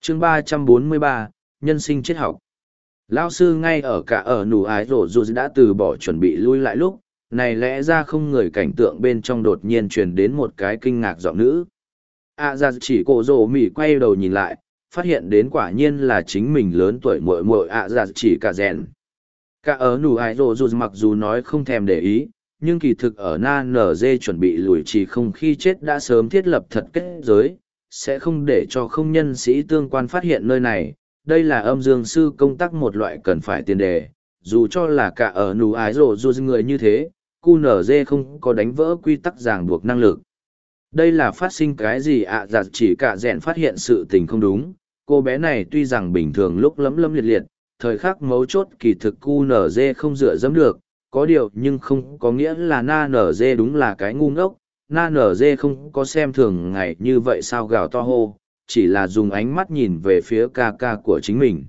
chương 343, nhân sinh triết học. Lao sư ngay ở cả ở nụ ái rổ dù đã từ bỏ chuẩn bị lui lại lúc, này lẽ ra không người cảnh tượng bên trong đột nhiên truyền đến một cái kinh ngạc giọng nữ. Ra chỉ cổ rổ mỉ quay đầu nhìn lại, phát hiện đến quả nhiên là chính mình lớn tuổi muội muội ra chỉ cả rèn. Cả ở nụ ái rổ dù mặc dù nói không thèm để ý, nhưng kỳ thực ở na nở dê chuẩn bị lùi trì không khi chết đã sớm thiết lập thật kết giới, sẽ không để cho không nhân sĩ tương quan phát hiện nơi này. Đây là âm dương sư công tác một loại cần phải tiền đề, dù cho là cả ở nụ ái rổ dù người như thế, QNZ không có đánh vỡ quy tắc ràng buộc năng lực. Đây là phát sinh cái gì giặt chỉ cả rèn phát hiện sự tình không đúng, cô bé này tuy rằng bình thường lúc lấm lấm liệt liệt, thời khắc mấu chốt kỳ thực QNZ không dựa dẫm được, có điều nhưng không có nghĩa là na nở dê đúng là cái ngu ngốc, na nở dê không có xem thường ngày như vậy sao gào to hô, chỉ là dùng ánh mắt nhìn về phía ca ca của chính mình.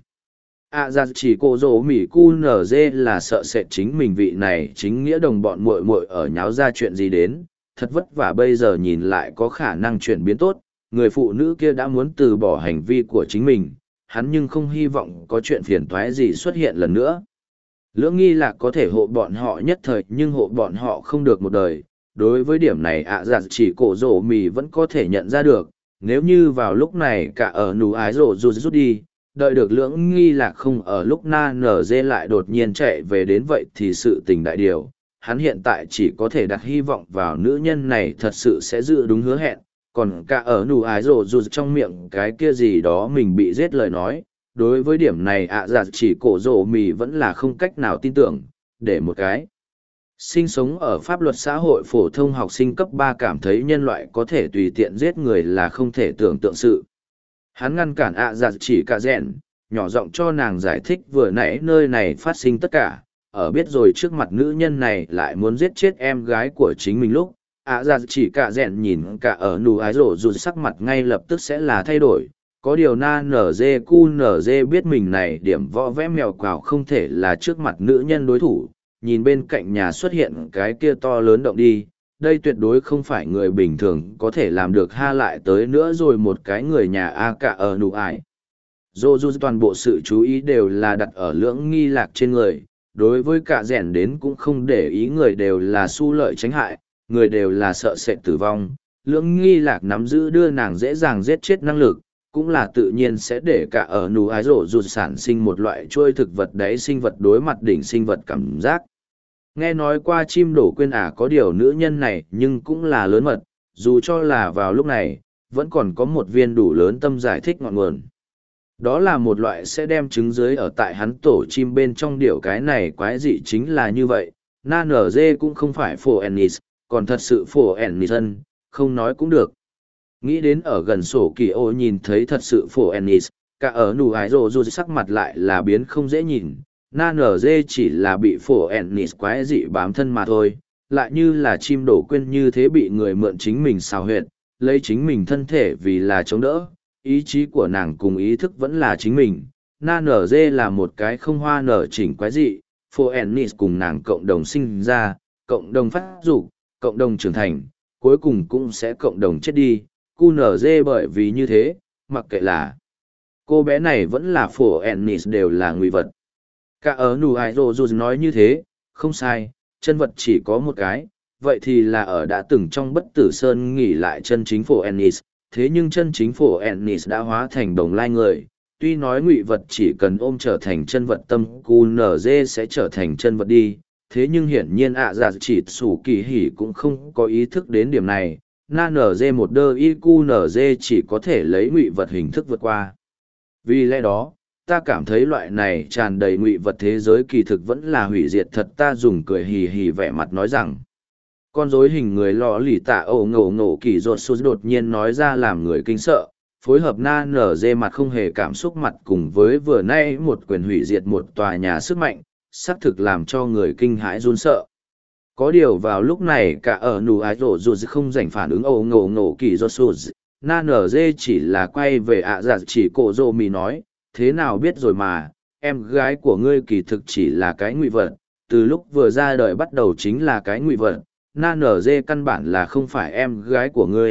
Ra chỉ cô dỗ mỉ cu nở dê là sợ sệt chính mình vị này chính nghĩa đồng bọn muội muội ở nháo ra chuyện gì đến, thật vất vả bây giờ nhìn lại có khả năng chuyển biến tốt, người phụ nữ kia đã muốn từ bỏ hành vi của chính mình, hắn nhưng không hy vọng có chuyện phiền toái gì xuất hiện lần nữa. Lưỡng nghi lạc có thể hộ bọn họ nhất thời nhưng hộ bọn họ không được một đời. Đối với điểm này giặt chỉ cổ rổ mì vẫn có thể nhận ra được, nếu như vào lúc này cả ở nụ ái rổ rút đi, đợi được lưỡng nghi lạc không ở lúc na nở dê lại đột nhiên chạy về đến vậy thì sự tình đại điều. Hắn hiện tại chỉ có thể đặt hy vọng vào nữ nhân này thật sự sẽ giữ đúng hứa hẹn, còn cả ở nụ ái rổ rút trong miệng cái kia gì đó mình bị giết lời nói. Đối với điểm này giặt chỉ cổ rổ mì vẫn là không cách nào tin tưởng, để một cái sinh sống ở pháp luật xã hội phổ thông học sinh cấp 3 cảm thấy nhân loại có thể tùy tiện giết người là không thể tưởng tượng sự. Hắn ngăn cản giặt chỉ cả rèn, nhỏ giọng cho nàng giải thích vừa nãy nơi này phát sinh tất cả, ở biết rồi trước mặt nữ nhân này lại muốn giết chết em gái của chính mình lúc. Giặt chỉ cả rèn nhìn cả ở nụ ái rổ dù sắc mặt ngay lập tức sẽ là thay đổi. Có điều na nở dê cu nở dê biết mình này điểm võ vẽ mèo quào không thể là trước mặt nữ nhân đối thủ, nhìn bên cạnh nhà xuất hiện cái kia to lớn động đi, đây tuyệt đối không phải người bình thường có thể làm được ha lại tới nữa rồi một cái người nhà cả ở nụ ải. Dù toàn bộ sự chú ý đều là đặt ở lưỡng nghi lạc trên người, đối với cả rèn đến cũng không để ý người đều là su lợi tránh hại, người đều là sợ sệt tử vong, lưỡng nghi lạc nắm giữ đưa nàng dễ dàng giết chết năng lực, cũng là tự nhiên sẽ để cả ở nụ ái rổ rụt sản sinh một loại trôi thực vật đáy sinh vật đối mặt đỉnh sinh vật cảm giác. Nghe nói qua chim đổ quên có điều nữ nhân này nhưng cũng là lớn mật, dù cho là vào lúc này, vẫn còn có một viên đủ lớn tâm giải thích ngọn nguồn. Đó là một loại sẽ đem trứng dưới ở tại hắn tổ chim bên trong điều cái này quái dị chính là như vậy, na nở dê cũng không phải phổ ennis, còn thật sự phổ ennis không nói cũng được. Nghĩ đến ở gần sổ kỳ ô nhìn thấy thật sự phổ ennis, cả ở nụ ái rồ dù sắc mặt lại là biến không dễ nhìn, na nở dê chỉ là bị phổ ennis quái dị bám thân mà thôi, lại như là chim đổ quên như thế bị người mượn chính mình xào huyệt, lấy chính mình thân thể vì là chống đỡ, ý chí của nàng cùng ý thức vẫn là chính mình, na nở dê là một cái không hoa nở chỉnh quái dị, phổ ennis cùng nàng cộng đồng sinh ra, cộng đồng phát dục, cộng đồng trưởng thành, cuối cùng cũng sẽ cộng đồng chết đi. QNZ bởi vì như thế, mặc kệ là cô bé này vẫn là phổ ennis đều là nguy vật. Cả ở nụ ái rồ dù nói như thế, không sai, chân vật chỉ có một cái, vậy thì là ở đã từng trong bất tử sơn nghỉ lại chân chính phổ ennis, thế nhưng chân chính phổ ennis đã hóa thành đồng lai người. Tuy nói ngụy vật chỉ cần ôm trở thành chân vật tâm QNZ sẽ trở thành chân vật đi, thế nhưng hiển nhiên giả chỉ sủ kỳ hỉ cũng không có ý thức đến điểm này. Na NG một đơ IQNG chỉ có thể lấy ngụy vật hình thức vượt qua. Vì lẽ đó, ta cảm thấy loại này tràn đầy ngụy vật thế giới kỳ thực vẫn là hủy diệt thật. Ta dùng cười hì hì vẻ mặt nói rằng, con rối hình người lọ lì tạ ổ ngổ ngổ kỳ rột sút đột nhiên nói ra làm người kinh sợ, phối hợp na NG mặt không hề cảm xúc mặt cùng với vừa nay một quyền hủy diệt một tòa nhà sức mạnh, xác thực làm cho người kinh hãi run sợ. Có điều vào lúc này cả ở nụ ái rổ dù không dành phản ứng ồ ngổ ngổ kỳ rột sút, na NG chỉ là quay về giả chỉ cổ rô mì nói, thế nào biết rồi mà, em gái của ngươi kỳ thực chỉ là cái ngụy vật, từ lúc vừa ra đời bắt đầu chính là cái ngụy vật, na NG căn bản là không phải em gái của ngươi,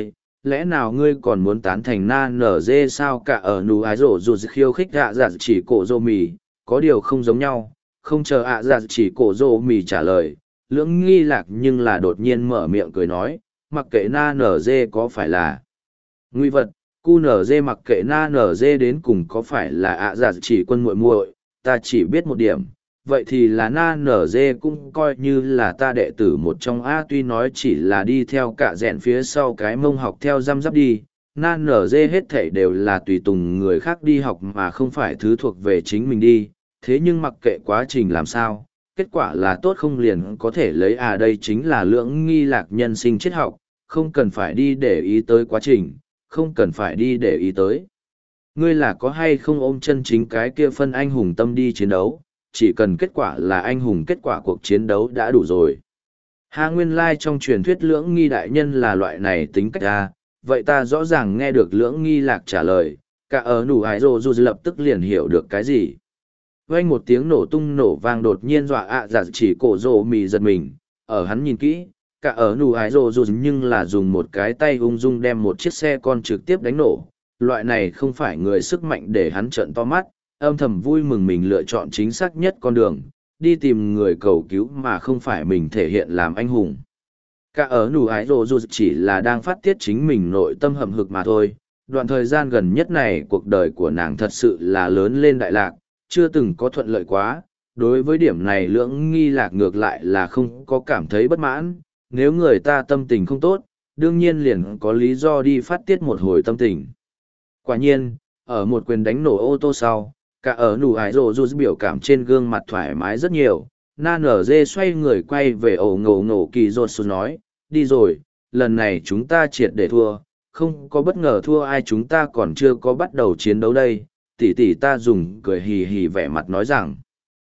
lẽ nào ngươi còn muốn tán thành na nở dê sao? Cả ở nụ ái rổ dù khiêu khích ạ dạ chỉ cổ rô mì, có điều không giống nhau. Không chờ ạ dạ chỉ cổ rô mì trả lời, lưỡng nghi lạc nhưng là đột nhiên mở miệng cười nói, mặc kệ na nở dê có phải là nguy vật, cu nở dê mặc kệ na nở dê đến cùng có phải là ạ dạ chỉ quân muội muội, ta chỉ biết một điểm, vậy thì là na nở dê cũng coi như là ta đệ tử một trong a. Tuy nói chỉ là đi theo cả rẽn phía sau cái mông học theo răm rắp đi, na nở dê hết thảy đều là tùy tùng người khác đi học mà không phải thứ thuộc về chính mình đi, thế nhưng mặc kệ quá trình làm sao, kết quả là tốt không liền có thể lấy đây chính là lưỡng nghi lạc nhân sinh triết học, không cần phải đi để ý tới quá trình, không cần phải đi để ý tới ngươi là có hay không ôm chân chính cái kia phân anh hùng tâm đi chiến đấu, chỉ cần kết quả là anh hùng, kết quả cuộc chiến đấu đã đủ rồi. Nguyên lai trong truyền thuyết lưỡng nghi đại nhân là loại này tính cách a. Vậy ta rõ ràng nghe được lưỡng nghi lạc trả lời, cả ở nụ ái rồ dù lập tức liền hiểu được cái gì. Vang một tiếng nổ tung nổ vang đột nhiên dọa dạ chỉ cổ rồ mì giật mình, ở hắn nhìn kỹ, cả ở nụ ái rồ dù nhưng là dùng một cái tay ung dung đem một chiếc xe con trực tiếp đánh nổ. Loại này không phải người sức mạnh để hắn trợn to mắt, âm thầm vui mừng mình lựa chọn chính xác nhất con đường, đi tìm người cầu cứu mà không phải mình thể hiện làm anh hùng. Cả ở nụ ái rồ dù chỉ là đang phát tiết chính mình nội tâm hậm hực mà thôi. Đoạn thời gian gần nhất này cuộc đời của nàng thật sự là lớn lên đại lạc, chưa từng có thuận lợi quá. Đối với điểm này lưỡng nghi lạc ngược lại là không có cảm thấy bất mãn. Nếu người ta tâm tình không tốt, đương nhiên liền có lý do đi phát tiết một hồi tâm tình. Quả nhiên, ở một quyền đánh nổ ô tô sau, cả ở nụ ái rồ dù biểu cảm trên gương mặt thoải mái rất nhiều. Na nở dê xoay người quay về ổ ngổ ngổ kỳ rột xuống nói, đi rồi, lần này chúng ta triệt để thua, không có bất ngờ thua ai, chúng ta còn chưa có bắt đầu chiến đấu đây. Tỷ tỷ ta dùng cười hì hì vẻ mặt nói rằng,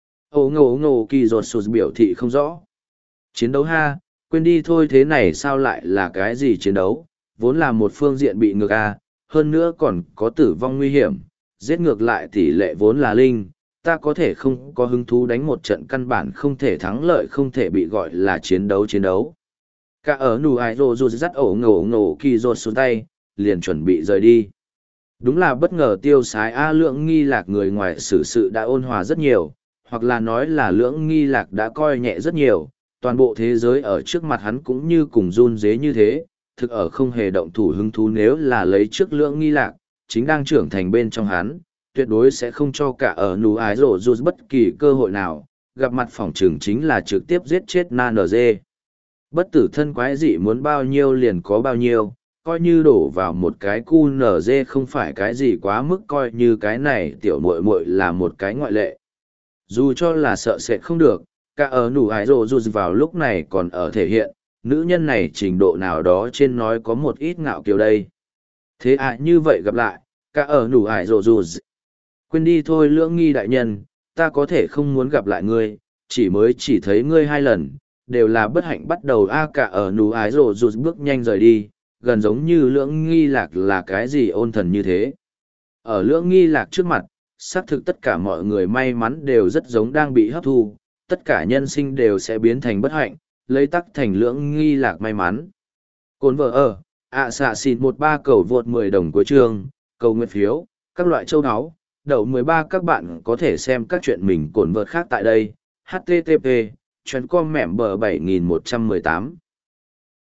ổ ngổ ngổ kỳ rột xuống biểu thị không rõ. Chiến đấu ha, quên đi thôi, thế này sao lại là cái gì chiến đấu, vốn là một phương diện bị ngược hơn nữa còn có tử vong nguy hiểm, giết ngược lại tỷ lệ vốn là linh, ta có thể không có hứng thú đánh một trận căn bản không thể thắng lợi, không thể bị gọi là chiến đấu. Cả ở nụ ái rồ dù dắt ổ ngổ ngổ kỳ rột xuống tay, liền chuẩn bị rời đi. Đúng là bất ngờ tiêu sái lưỡng nghi lạc người ngoài xử sự đã ôn hòa rất nhiều, hoặc là nói là lưỡng nghi lạc đã coi nhẹ rất nhiều, toàn bộ thế giới ở trước mặt hắn cũng như cùng run dế như thế, thực ở không hề động thủ hứng thú. Nếu là lấy trước lưỡng nghi lạc, chính đang trưởng thành bên trong hắn, tuyệt đối sẽ không cho cả ở nụ ái rổ dù bất kỳ cơ hội nào, gặp mặt phỏng trường chính là trực tiếp giết chết na nở dê. Bất tử thân quái dị muốn bao nhiêu liền có bao nhiêu, coi như đổ vào một cái cu nở dê không phải cái gì quá mức, coi như cái này tiểu muội muội là một cái ngoại lệ. Dù cho là sợ sệt không được, cả ở nụ ái rổ dù vào lúc này còn ở thể hiện, nữ nhân này trình độ nào đó trên nói có một ít ngạo kiều đây. Thế như vậy gặp lại, cả ở nụ ải rồ dù. Quên đi thôi lưỡng nghi đại nhân, ta có thể không muốn gặp lại ngươi, chỉ thấy ngươi 2 lần, đều là bất hạnh bắt đầu. Cả ở nụ ải rồ dù bước nhanh rời đi, gần giống như lưỡng nghi lạc là cái gì ôn thần như thế. Ở lưỡng nghi lạc trước mặt, xác thực tất cả mọi người may mắn đều rất giống đang bị hấp thu, tất cả nhân sinh đều sẽ biến thành bất hạnh, lấy tắc thành lưỡng nghi lạc may mắn. Cồn vợ xạ xịn 13 cầu vượt 10 đồng cuối chương, cầu nguyện phiếu, các loại châu áo, đậu 13. Các bạn có thể xem các chuyện mình cồn vợt khác tại đây. http://com mẻm bờ 7118